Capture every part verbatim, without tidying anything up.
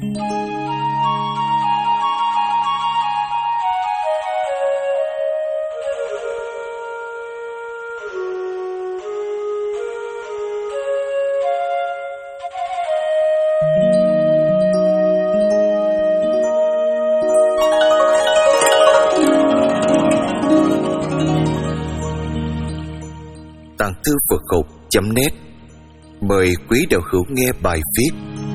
Tàng thư Phật học chấm net mời quý đạo hữu nghe bài viết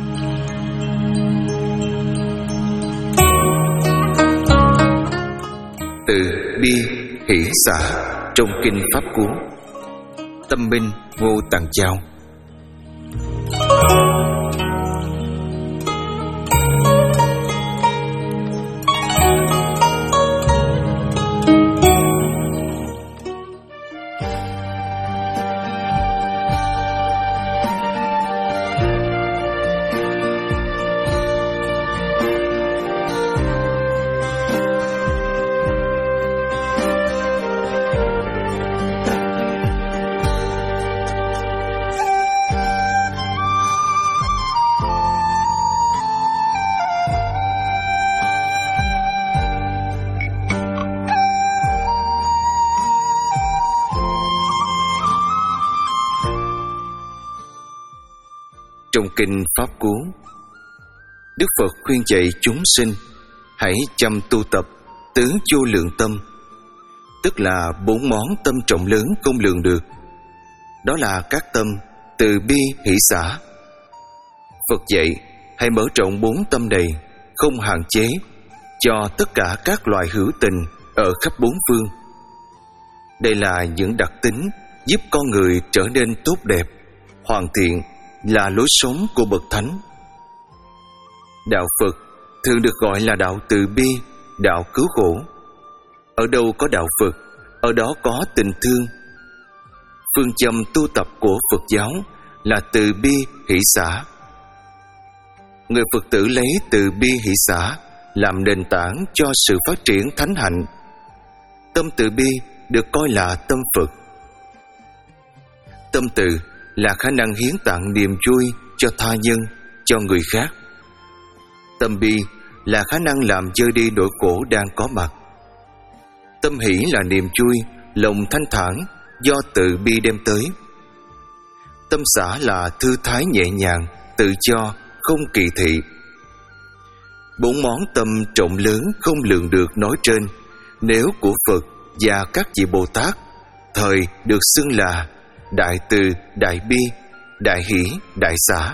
Từ bi hỷ xả trong kinh Pháp Cú. Tâm Minh Ngô Tàng Giao. Trong kinh Pháp Cú, Đức Phật khuyên dạy chúng sinh hãy chăm tu tập tứ vô lượng tâm, tức là bốn món tâm trọng lớn không lường được. Đó là các tâm từ bi hỷ xả. Phật dạy hãy mở rộng bốn tâm này, không hạn chế, cho tất cả các loài hữu tình ở khắp bốn phương. Đây là những đặc tính giúp con người trở nên tốt đẹp, hoàn thiện, là lối sống của bậc thánh. Đạo Phật thường được gọi là đạo từ bi, đạo cứu khổ. Ở đâu có đạo Phật, ở đó có tình thương. Phương châm tu tập của Phật giáo là từ bi hỷ xả. Người Phật tử lấy từ bi hỷ xả làm nền tảng cho sự phát triển thánh hạnh. Tâm từ bi được coi là tâm Phật. Tâm từ là khả năng hiến tặng niềm vui cho tha nhân, cho người khác. Tâm bi là khả năng làm dơi đi nỗi khổ đang có mặt. Tâm hỷ là niềm vui, lòng thanh thản do từ bi đem tới. Tâm xả là thư thái nhẹ nhàng, tự do, không kỳ thị. Bốn món tâm trọng lớn không lường được nói trên, nếu của Phật và các vị Bồ Tát, thời được xưng là đại từ, đại bi, đại hỷ, đại xả.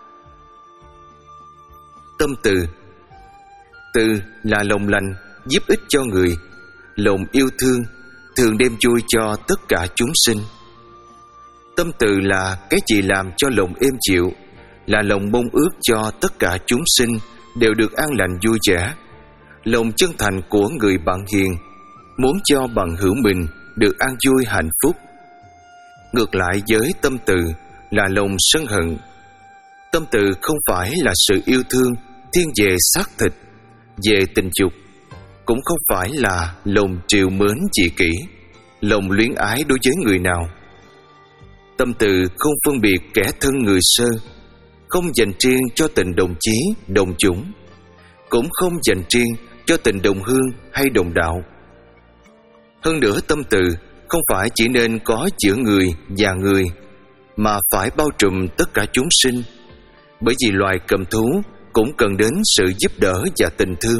Tâm từ. Từ là lòng lành, giúp ích cho người, lòng yêu thương, thường đem vui cho tất cả chúng sinh. Tâm từ là cái gì làm cho lòng êm dịu, là lòng mong ước cho tất cả chúng sinh đều được an lành vui vẻ, lòng chân thành của người bạn hiền, muốn cho bằng hữu mình được an vui hạnh phúc. Ngược lại với tâm từ là lòng sân hận. Tâm từ không phải là sự yêu thương thiên về xác thịt, về tình dục, cũng không phải là lòng trìu mến dị kỷ, lòng luyến ái đối với người nào. Tâm từ không phân biệt kẻ thân người sơ, không dành riêng cho tình đồng chí, đồng chủng, cũng không dành riêng cho tình đồng hương hay đồng đạo. Hơn nữa, tâm từ không phải chỉ nên có giữa người và người, mà phải bao trùm tất cả chúng sinh, bởi vì loài cầm thú cũng cần đến sự giúp đỡ và tình thương.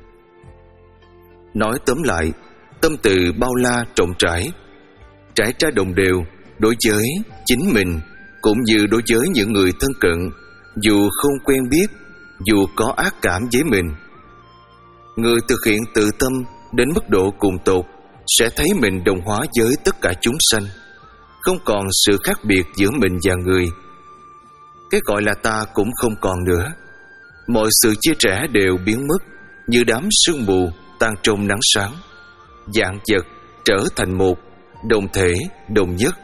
Nói tóm lại, tâm từ bao la rộng rãi, trải ra đồng đều đối với chính mình cũng như đối với những người thân cận, dù không quen biết, dù có ác cảm với mình. Người thực hiện tự tâm đến mức độ cùng tột sẽ thấy mình đồng hóa với tất cả chúng sanh, không còn sự khác biệt giữa mình và người. Cái gọi là ta cũng không còn nữa. Mọi sự chia rẽ đều biến mất như đám sương mù tan trong nắng sáng. Vạn vật trở thành một, đồng thể, đồng nhất.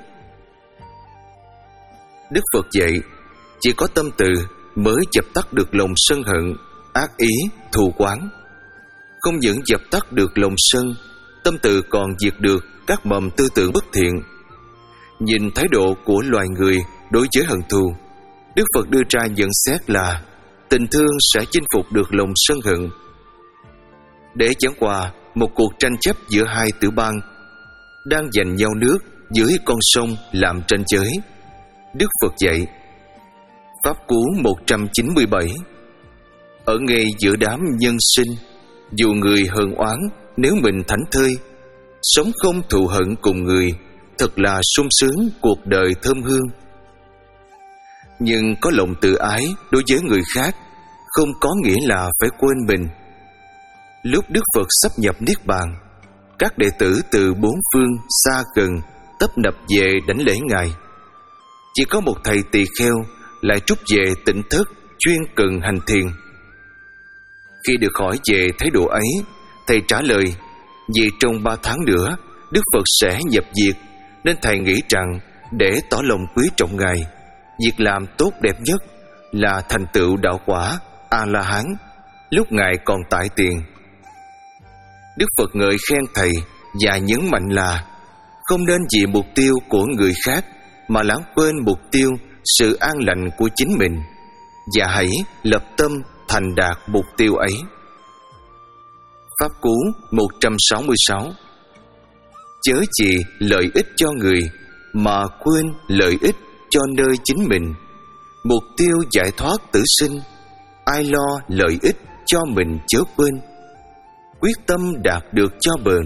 Đức Phật dạy, chỉ có tâm từ mới dập tắt được lòng sân hận, ác ý, thù oán. Không những dập tắt được lòng sân, tâm từ còn diệt được các mầm tư tưởng bất thiện. Nhìn thái độ của loài người đối với hận thù, Đức Phật đưa ra nhận xét là tình thương sẽ chinh phục được lòng sân hận. Để chẳng qua một cuộc tranh chấp giữa hai tiểu bang đang giành nhau nước dưới con sông làm tranh giới, Đức Phật dạy Pháp Cú một trăm chín mươi bảy: ở ngay giữa đám nhân sinh, dù người hờn oán, nếu mình thảnh thơi, sống không thù hận cùng người, thật là sung sướng cuộc đời thơm hương. Nhưng có lòng tự ái đối với người khác không có nghĩa là phải quên mình. Lúc Đức Phật sắp nhập Niết Bàn, các đệ tử từ bốn phương xa gần tấp nập về đảnh lễ Ngài. Chỉ có một thầy tỳ kheo lại trút về tỉnh thất chuyên cần hành thiền. Khi được hỏi về thái độ ấy, thầy trả lời: vì trong ba tháng nữa Đức Phật sẽ nhập diệt, nên thầy nghĩ rằng để tỏ lòng quý trọng Ngài, việc làm tốt đẹp nhất là thành tựu đạo quả A-la-hán lúc Ngài còn tại tiền. Đức Phật ngợi khen thầy và nhấn mạnh là không nên vì mục tiêu của người khác mà lãng quên mục tiêu sự an lành của chính mình, và hãy lập tâm thành đạt mục tiêu ấy. Pháp Cú một trăm sáu mươi sáu: chớ chỉ lợi ích cho người mà quên lợi ích cho nơi chính mình. Mục tiêu giải thoát tử sinh, ai lo lợi ích cho mình chớ quên. Quyết tâm đạt được cho bền.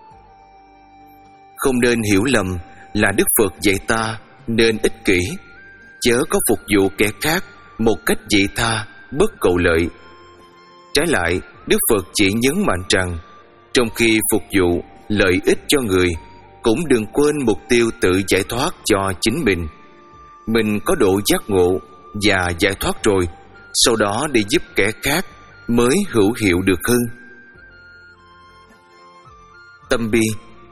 Không nên hiểu lầm là Đức Phật dạy ta nên ích kỷ, chớ có phục vụ kẻ khác một cách vị tha, bất cầu lợi. Trái lại, Đức Phật chỉ nhấn mạnh rằng trong khi phục vụ lợi ích cho người, cũng đừng quên mục tiêu tự giải thoát cho chính mình. Mình có độ giác ngộ và giải thoát rồi, sau đó đi giúp kẻ khác mới hữu hiệu được hơn. Tâm bi.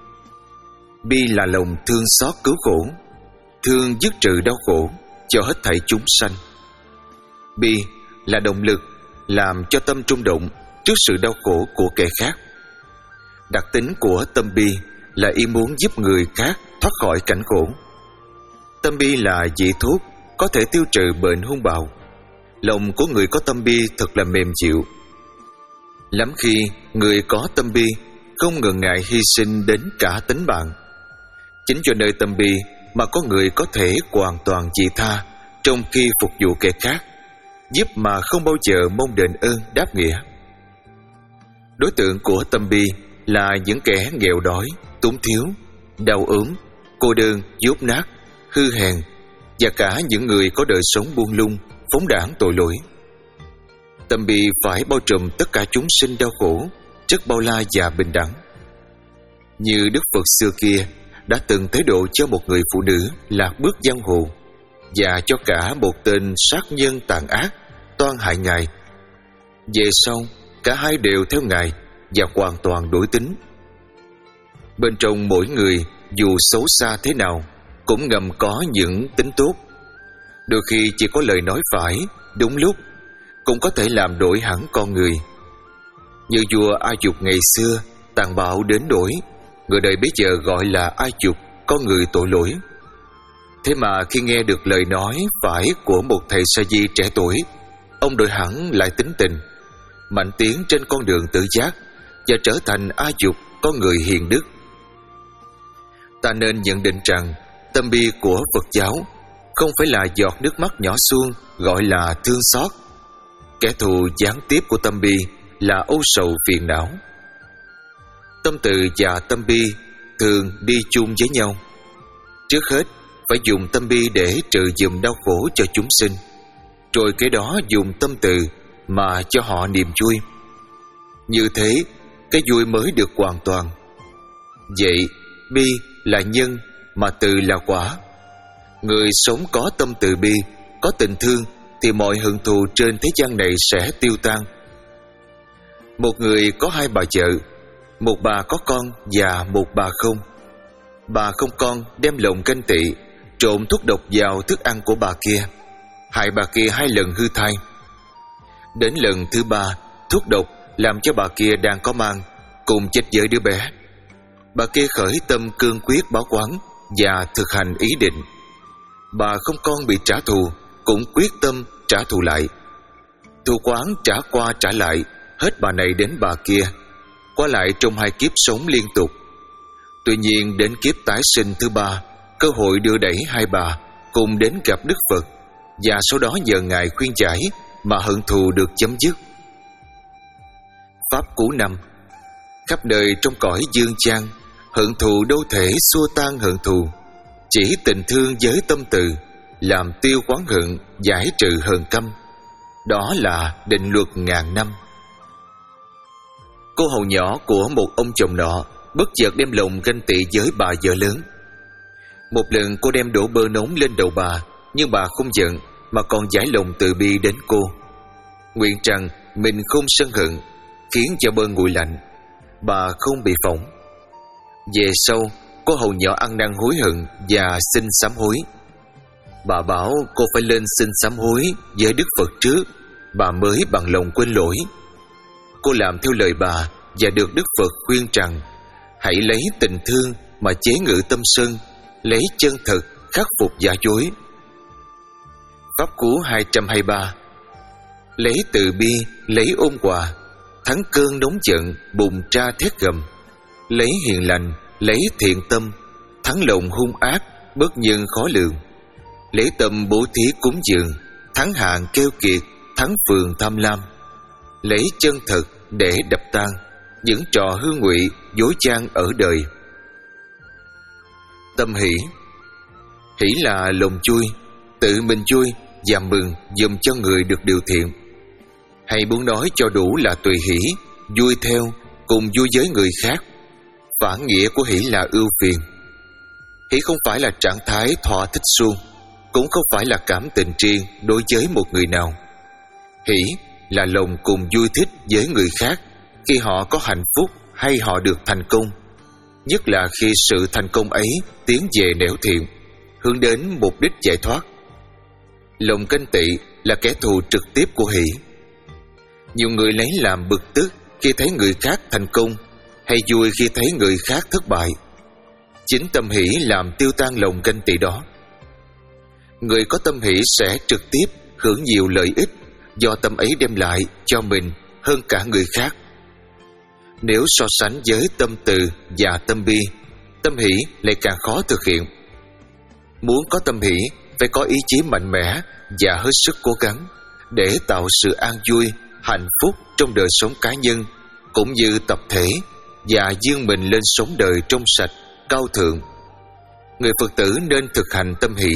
Bi là lòng thương xót cứu khổ, thương dứt trừ đau khổ cho hết thảy chúng sanh. Bi là động lực làm cho tâm trung động trước sự đau khổ của kẻ khác. Đặc tính của tâm bi là ý muốn giúp người khác thoát khỏi cảnh khổ. Tâm bi là vị thuốc có thể tiêu trừ bệnh hung bạo. Lòng của người có tâm bi thật là mềm dịu. Lắm khi người có tâm bi không ngần ngại hy sinh đến cả tính mạng. Chính cho nơi tâm bi mà có người có thể hoàn toàn vị tha trong khi phục vụ kẻ khác, giúp mà không bao giờ mong đền ơn đáp nghĩa. Đối tượng của tâm bi là những kẻ nghèo đói, túng thiếu, đau ốm, cô đơn, dốt nát, hư hèn, và cả những người có đời sống buông lung, phóng đãng tội lỗi. Tâm bi phải bao trùm tất cả chúng sinh đau khổ, rất bao la và bình đẳng. Như Đức Phật xưa kia đã từng tế độ cho một người phụ nữ lạc bước giang hồ, và cho cả một tên sát nhân tàn ác toan hại Ngài. Về sau, cả hai đều theo Ngài và hoàn toàn đổi tính. Bên trong mỗi người, dù xấu xa thế nào, cũng ngầm có những tính tốt. Đôi khi chỉ có lời nói phải, đúng lúc, cũng có thể làm đổi hẳn con người. Như vua A Dục ngày xưa, tàn bạo đến nỗi người đời bây giờ gọi là A Dục, có người tội lỗi. Thế mà khi nghe được lời nói phải của một thầy sa di trẻ tuổi, ông đổi hẳn lại tính tình, mạnh tiến trên con đường tự giác và trở thành A Dục, có người hiền đức. Ta nên nhận định rằng tâm bi của Phật giáo không phải là giọt nước mắt nhỏ xuông gọi là thương xót. Kẻ thù gián tiếp của tâm bi là âu sầu phiền não. Tâm từ và tâm bi thường đi chung với nhau. Trước hết phải dùng tâm bi để trừ dùm đau khổ cho chúng sinh, rồi cái đó dùng tâm từ mà cho họ niềm vui. Như thế, cái vui mới được hoàn toàn. Vậy, bi là nhân mà từ là quả. Người sống có tâm từ bi, có tình thương, thì mọi hận thù trên thế gian này sẽ tiêu tan. Một người có hai bà vợ, một bà có con và một bà không. Bà không con đem lòng ganh tị trộn thuốc độc vào thức ăn của bà kia, hại bà kia hai lần hư thai. Đến lần thứ ba, thuốc độc làm cho bà kia đang có mang cùng chết với đứa bé. Bà kia khởi tâm cương quyết báo oán và thực hành ý định. Bà không con bị trả thù cũng quyết tâm trả thù lại. Thù quán trả qua trả lại, hết bà này đến bà kia, qua lại trong hai kiếp sống liên tục. Tuy nhiên đến kiếp tái sinh thứ ba, cơ hội đưa đẩy hai bà cùng đến gặp Đức Phật, và sau đó nhờ Ngài khuyên giải mà hận thù được chấm dứt. Pháp cú năm. Khắp đời trong cõi dương chan, hận thù đâu thể xua tan hận thù, chỉ tình thương với tâm từ làm tiêu oán hận, giải trừ hờn căm. Đó là định luật ngàn năm. Cô hầu nhỏ của một ông chồng nọ bất chợt đem lòng ganh tị với bà vợ lớn. Một lần cô đem đổ bơ nóng lên đầu bà, nhưng bà không giận mà còn giải lòng từ bi đến cô, nguyện rằng mình không sân hận, khiến cho bơ nguội lạnh, bà không bị phỏng. Về sau, cô hầu nhỏ ăn năn hối hận và xin sám hối. Bà bảo cô phải lên xin sám hối với Đức Phật trước, bà mới bằng lòng quên lỗi. Cô làm theo lời bà và được Đức Phật khuyên rằng hãy lấy tình thương mà chế ngự tâm sân, lấy chân thật khắc phục giả dối. Pháp cú hai trăm hai mươi ba. Lấy từ bi, lấy ôn hòa, thắng cơn nóng giận bùng ra thét gầm. Lấy hiền lành, lấy thiện tâm, thắng lòng hung ác bất nhân khó lường. Lấy tâm bố thí cúng dường, thắng hạn keo kiệt, thắng phường tham lam. Lấy chân thật để đập tan những trò hư ngụy dối gian ở đời. Tâm hỷ. Hỷ là lòng vui, tự mình vui và mừng dùm cho người được điều thiện. Hay muốn nói cho đủ là tùy hỷ, vui theo, cùng vui với người khác. Phản nghĩa của hỷ là ưu phiền. Hỷ không phải là trạng thái thỏa thích suông, cũng không phải là cảm tình riêng đối với một người nào. Hỷ là lòng cùng vui thích với người khác khi họ có hạnh phúc hay họ được thành công, nhất là khi sự thành công ấy tiến về nẻo thiện, hướng đến mục đích giải thoát. Lòng ganh tị là kẻ thù trực tiếp của hỷ. Nhiều người lấy làm bực tức khi thấy người khác thành công, hay vui khi thấy người khác thất bại. Chính tâm hỷ làm tiêu tan lòng ganh tị đó. Người có tâm hỷ sẽ trực tiếp hưởng nhiều lợi ích do tâm ấy đem lại cho mình hơn cả người khác. Nếu so sánh với tâm từ và tâm bi, tâm hỷ lại càng khó thực hiện. Muốn có tâm hỷ phải có ý chí mạnh mẽ và hết sức cố gắng để tạo sự an vui, hạnh phúc trong đời sống cá nhân cũng như tập thể, và vươn mình lên sống đời trong sạch, cao thượng. Người Phật tử nên thực hành tâm hỷ.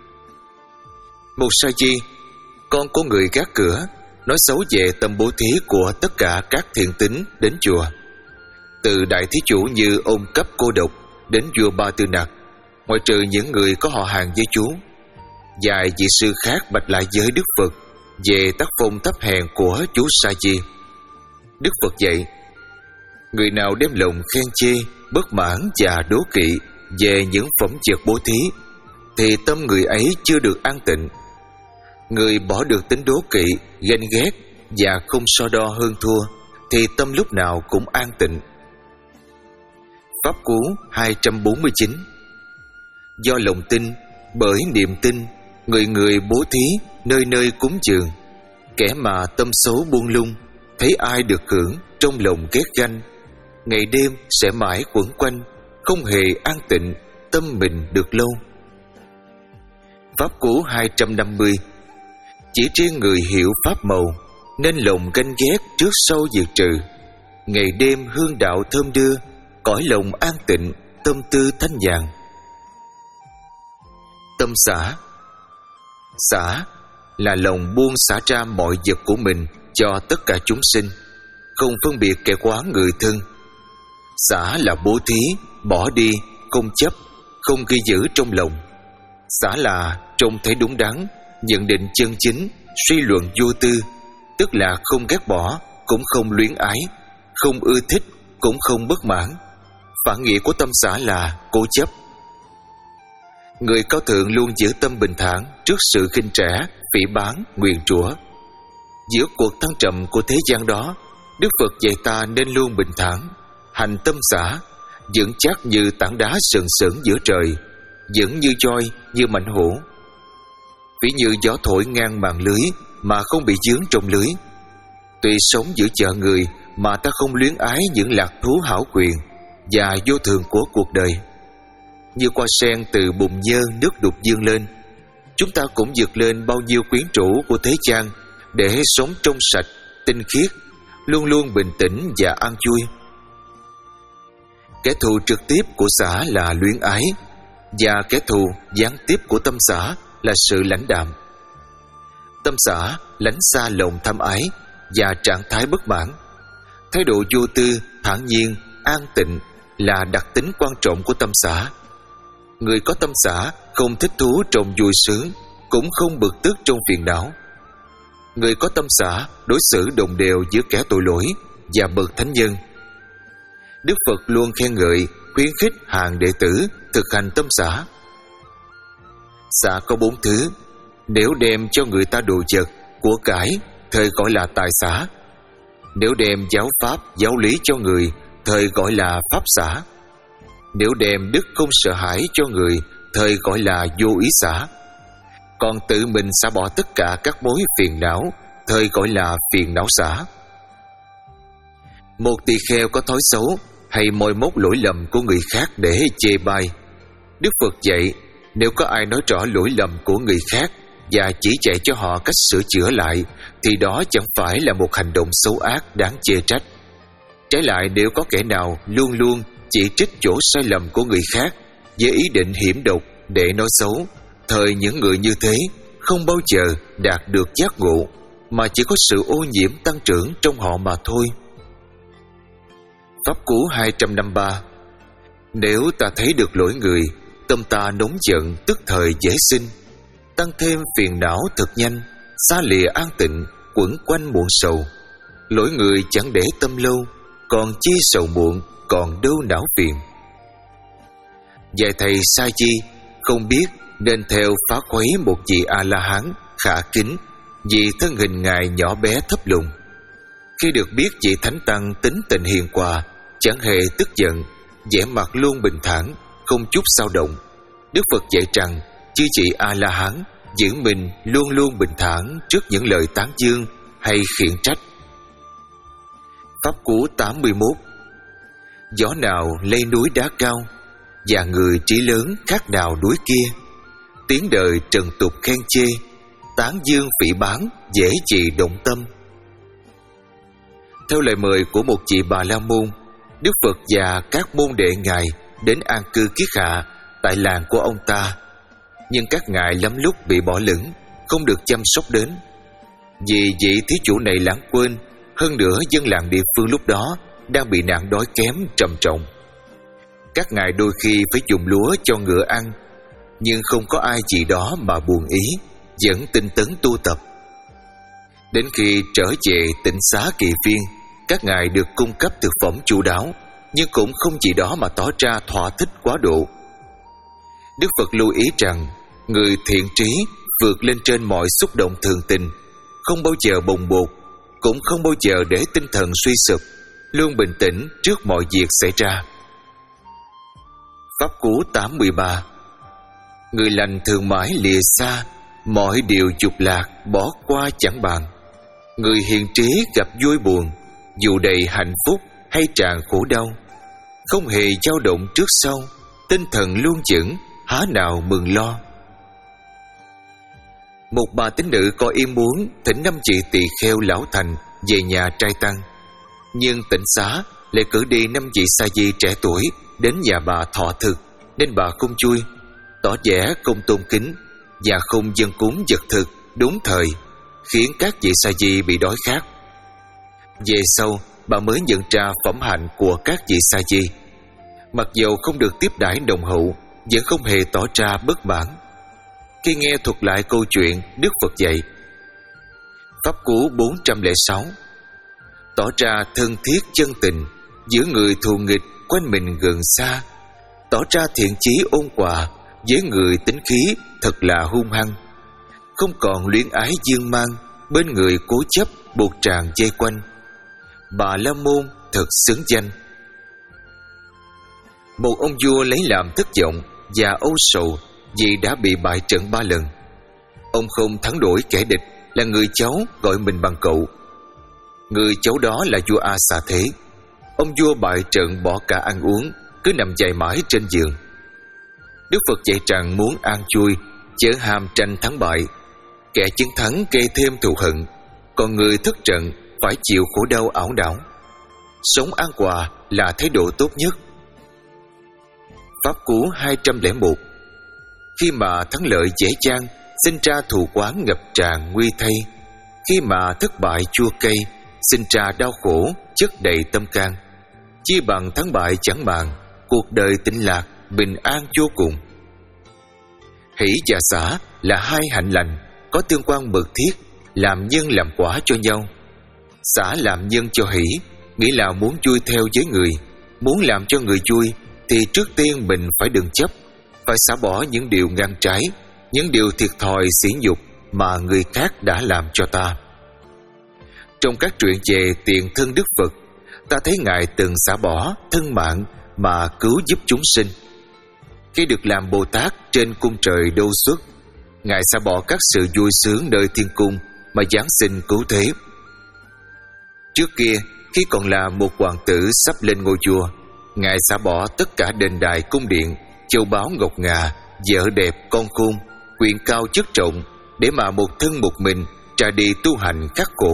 Một sa di, con của người gác cửa, nói xấu về tâm bố thí của tất cả các thiện tín đến chùa. Từ đại thí chủ như ông Cấp Cô Độc đến vua Ba Tư Nặc, ngoại trừ những người có họ hàng với chú. Vài vị sư khác bạch lại với Đức Phật về tác phong thấp hèn của chú sa di. Đức Phật dạy: người nào đem lòng khen chê, bất mãn và đố kỵ về những phẩm vật bố thí, thì tâm người ấy chưa được an tịnh. Người bỏ được tính đố kỵ, ganh ghét và không so đo hơn thua, thì tâm lúc nào cũng an tịnh. Pháp cú hai trăm bốn mươi chín. Do lòng tin, bởi niềm tin, người người bố thí, nơi nơi cúng dường. Kẻ mà tâm xấu buông lung, thấy ai được hưởng trong lòng ghét ganh, ngày đêm sẽ mãi quẩn quanh, không hề an tịnh, tâm mình được lâu. Pháp cú hai trăm năm mươi. Chỉ riêng người hiểu pháp màu, nên lòng ganh ghét trước sau diệt trừ. Ngày đêm hương đạo thơm đưa, cõi lòng an tịnh, tâm tư thanh nhàn. Tâm xả. Xả là lòng buông xả ra mọi vật của mình cho tất cả chúng sinh, không phân biệt kẻ quá người thân. Xả là bố thí, bỏ đi, không chấp, không ghi giữ trong lòng. Xả là trông thấy đúng đắn, nhận định chân chính, suy luận vô tư, tức là không ghét bỏ, cũng không luyến ái, không ưa thích, cũng không bất mãn. Phản nghĩa của tâm xả là cố chấp. Người cao thượng luôn giữ tâm bình thản trước sự khinh rẻ, phỉ báng, nguyền rủa. Giữa cuộc thăng trầm của thế gian đó, Đức Phật dạy ta nên luôn bình thản, hành tâm xả, vững chắc như tảng đá sừng sững giữa trời, vững như voi, như mãnh hổ. Ví như gió thổi ngang màn lưới, mà không bị dướng trong lưới. Tuy sống giữa chợ người mà ta không luyến ái những lạc thú hảo quyền và vô thường của cuộc đời. Như hoa sen từ bùn nhơ nước đục dương lên, chúng ta cũng vượt lên bao nhiêu quyến rũ của thế gian để sống trong sạch, tinh khiết, luôn luôn bình tĩnh và an vui. Kẻ thù trực tiếp của xã là luyến ái, và kẻ thù gián tiếp của tâm xã là sự lãnh đạm. Tâm xã lánh xa lòng tham ái và trạng thái bất mãn. Thái độ vô tư, thản nhiên, an tịnh là đặc tính quan trọng của tâm xã. Người có tâm xã không thích thú trong vui sướng, cũng không bực tức trong phiền não. Người có tâm xã đối xử đồng đều giữa kẻ tội lỗi và bậc thánh nhân. Đức Phật luôn khen ngợi, khuyến khích hàng đệ tử thực hành tâm xã. Xã có bốn thứ. Nếu đem cho người ta đồ vật, của cải, thời gọi là tài xã. Nếu đem giáo pháp, giáo lý cho người, thời gọi là pháp xã. Nếu đem đức không sợ hãi cho người, thời gọi là vô ý xã. Còn tự mình xả bỏ tất cả các mối phiền não, thời gọi là phiền não xã. Một tỳ kheo có thói xấu hay moi móc lỗi lầm của người khác để chê bai. Đức Phật dạy, nếu có ai nói rõ lỗi lầm của người khác và chỉ dạy cho họ cách sửa chữa lại, thì đó chẳng phải là một hành động xấu ác đáng chê trách. Trái lại, nếu có kẻ nào luôn luôn chỉ trích chỗ sai lầm của người khác với ý định hiểm độc để nói xấu, thời những người như thế không bao giờ đạt được giác ngộ, mà chỉ có sự ô nhiễm tăng trưởng trong họ mà thôi. Pháp Cú hai trăm năm mươi ba. Nếu ta thấy được lỗi người, tâm ta nóng giận tức thời dễ sinh, tăng thêm phiền não thật nhanh, xa lìa an tịnh, quẩn quanh muộn sầu. Lỗi người chẳng để tâm lâu, còn chi sầu muộn, còn đâu não phiền. Vài thầy sa di không biết nên theo phá khuấy một vị A-la-hán khả kính, vì thân hình ngài nhỏ bé thấp lùn. Khi được biết vị thánh tăng tính tình hiền hòa, chẳng hề tức giận, vẻ mặt luôn bình thản, không chút xao động, Đức Phật dạy rằng chư vị A-la-hán giữ mình luôn luôn bình thản trước những lời tán dương hay khiển trách. Pháp Cú tám mươi mốt. Gió nào lay núi đá cao, và người trí lớn khác nào núi kia. Tiếng đời trần tục khen chê, tán dương phỉ báng dễ gì động tâm. Theo lời mời của một vị Bà La Môn, Đức Phật và các môn đệ ngài đến an cư kiết hạ tại làng của ông ta. Nhưng các ngài lắm lúc bị bỏ lửng, không được chăm sóc đến. Vì vị thí chủ này lãng quên, hơn nữa dân làng địa phương lúc đó đang bị nạn đói kém trầm trọng. Các ngài đôi khi phải dùng lúa cho ngựa ăn, nhưng không có ai gì đó mà buồn ý, vẫn tinh tấn tu tập. Đến khi trở về tỉnh xá Kỳ Viên, các ngài được cung cấp thực phẩm chu đáo, nhưng cũng không gì đó mà tỏ ra thỏa thích quá độ. Đức Phật lưu ý rằng người thiện trí vượt lên trên mọi xúc động thường tình, không bao giờ bồng bột, cũng không bao giờ để tinh thần suy sụp, luôn bình tĩnh trước mọi việc xảy ra. Pháp Cú tám mươi ba. Người lành thường mãi lìa xa, mọi điều dục lạc bỏ qua chẳng bàn. Người hiền trí gặp vui buồn, dù đầy hạnh phúc hay tràn khổ đau, không hề dao động trước sau, tinh thần luôn vững, há nào mừng lo. Một bà tín nữ có ý muốn thỉnh năm chị tỳ kheo lão thành về nhà trai tăng, nhưng tỉnh xá lại cử đi năm vị sa di trẻ tuổi đến nhà bà thọ thực, nên bà không vui, tỏ vẻ không tôn kính và không dâng cúng vật thực đúng thời, khiến các vị sa di bị đói khát. Về sau, bà mới nhận ra phẩm hạnh của các vị sa di. Mặc dầu không được tiếp đãi nồng hậu, vẫn không hề tỏ ra bất mãn. Khi nghe thuật lại câu chuyện Đức Phật dạy, Pháp Cú bốn trăm lẻ sáu, tỏ ra thân thiết chân tình, giữa người thù nghịch quanh mình gần xa, tỏ ra thiện chí ôn hòa, với người tính khí thật là hung hăng, không còn luyến ái dương mang, bên người cố chấp buộc tràng dây quanh. Bà La Môn thật xứng danh. Một ông vua lấy làm thất vọng và âu sầu vì đã bị bại trận ba lần. Ông không thắng đổi kẻ địch, là người cháu gọi mình bằng cậu. Người cháu đó là vua A Xà Thế. Ông vua bại trận bỏ cả ăn uống, cứ nằm dài mãi trên giường. Đức Phật dạy rằng muốn an vui, chớ ham tranh thắng bại. Kẻ chiến thắng gây thêm thù hận, còn người thất trận phải chịu khổ đau ảo đảo. Sống an hòa là thái độ tốt nhất. Pháp Cú hai trăm lẻ một. Khi mà thắng lợi dễ dàng, sinh ra thù oán ngập tràn nguy thay. Khi mà thất bại chua cay, sinh ra đau khổ chất đầy tâm can. Chi bằng thắng bại chẳng màng, cuộc đời tĩnh lạc, bình an vô cùng. Hỷ và xả là hai hạnh lành, có tương quan mật thiết, làm nhân làm quả cho nhau. Xả làm nhân cho hỷ, nghĩa là muốn vui theo với người. Muốn làm cho người vui thì trước tiên mình phải đừng chấp, phải xả bỏ những điều ngang trái, những điều thiệt thòi sỉ nhục mà người khác đã làm cho ta. Trong các truyện về tiền thân Đức Phật, ta thấy Ngài từng xả bỏ thân mạng mà cứu giúp chúng sinh. Khi được làm Bồ Tát trên cung trời Đô Xuất, Ngài xả bỏ các sự vui sướng nơi thiên cung mà giáng sinh cứu thế. Trước kia, khi còn là một hoàng tử sắp lên ngôi vua, Ngài xả bỏ tất cả đền đài cung điện, châu báu ngọc ngà, vợ đẹp con khôn, quyền cao chức trọng, để mà một thân một mình ra đi tu hành khắc khổ.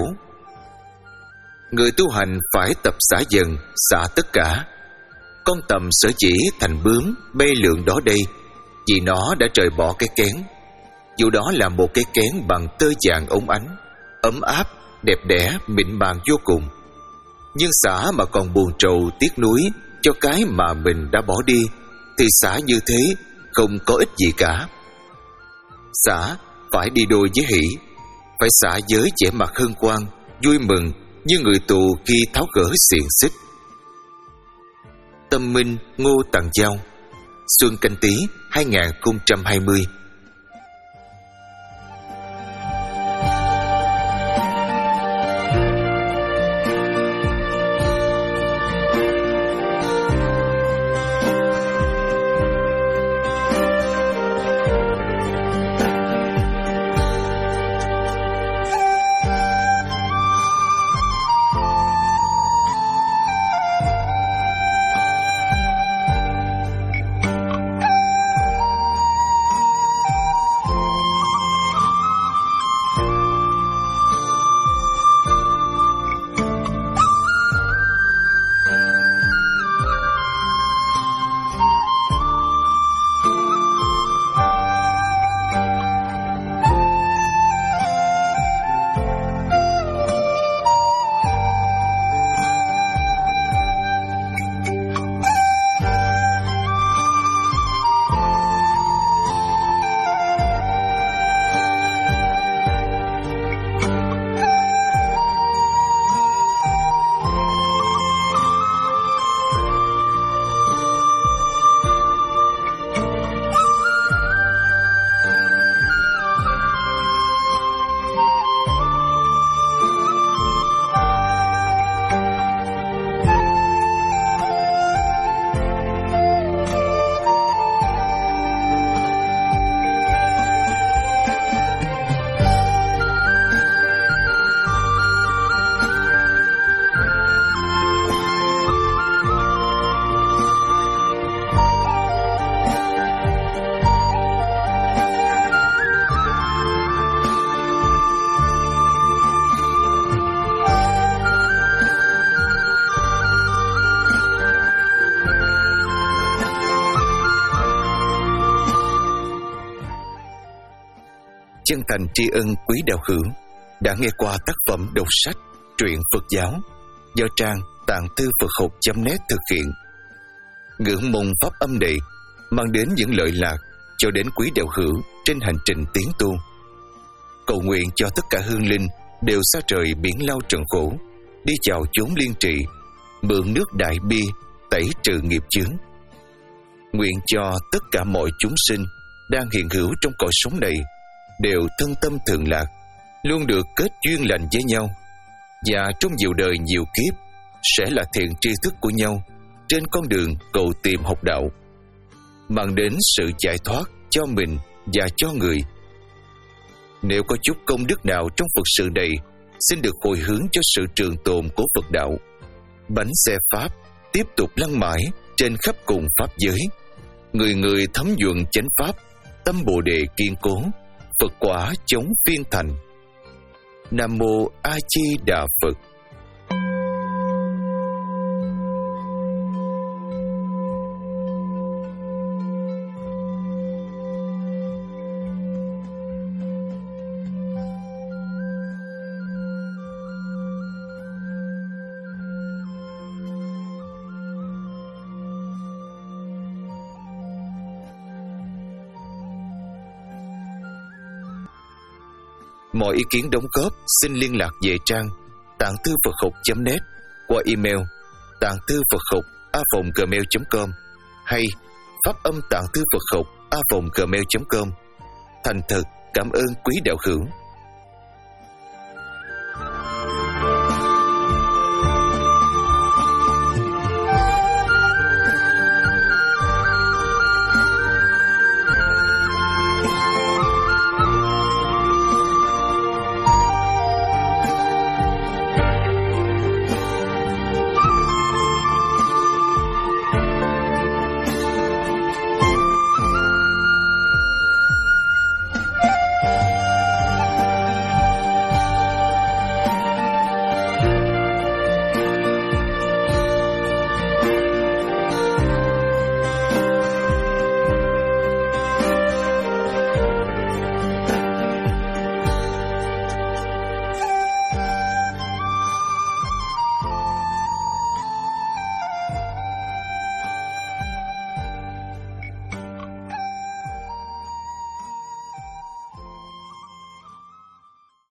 Người tu hành phải tập xả dần, xả tất cả. Con tầm sở chỉ thành bướm bay lượn đó đây, vì nó đã rời bỏ cái kén. Dù đó là một cái kén bằng tơ vàng óng ánh, ấm áp, đẹp đẽ, mịn màng vô cùng. Nhưng xả mà còn buồn trầu tiếc nuối cho cái mà mình đã bỏ đi, thì xả như thế không có ích gì cả. Xả phải đi đôi với hỷ, phải xả với vẻ mặt hân hoan, vui mừng như người tù khi tháo gỡ xiềng xích. Tâm Minh Ngô Tằng Giao. Xuân Canh Tý hai không hai không. Chân thành tri ân quý đạo hữu đã nghe qua tác phẩm đọc sách truyện Phật giáo do trang tạng thư Phật học chấm net thực hiện. Ngưỡng mong pháp âm này mang đến những lợi lạc cho đến quý đạo hữu trên hành trình tiến tu. Cầu nguyện cho tất cả hương linh đều xa trời biển lao trần khổ, đi vào chốn liên trị, mượn nước đại bi tẩy trừ nghiệp chướng. Nguyện cho tất cả mọi chúng sinh đang hiện hữu trong cõi sống này đều thân tâm thượng lạc, luôn được kết duyên lành với nhau, và trong nhiều đời nhiều kiếp sẽ là thiện tri thức của nhau trên con đường cầu tìm học đạo, mang đến sự giải thoát cho mình và cho người. Nếu có chút công đức nào trong Phật sự này, xin được hồi hướng cho sự trường tồn của Phật đạo. Bánh xe Pháp tiếp tục lăn mãi trên khắp cùng Pháp giới. Người người thấm nhuận chánh Pháp, tâm Bồ Đề kiên cố, Phật quả chống phiên thành. Nam Mô A Di Đà Phật. Mọi ý kiến đóng góp xin liên lạc về trang tạng thư Phật học chấm net qua email tạng thư Phật học a còng gmail chấm com hay pháp âm tạng thư Phật học a còng gmail chấm com. Thành thật cảm ơn quý đạo hữu.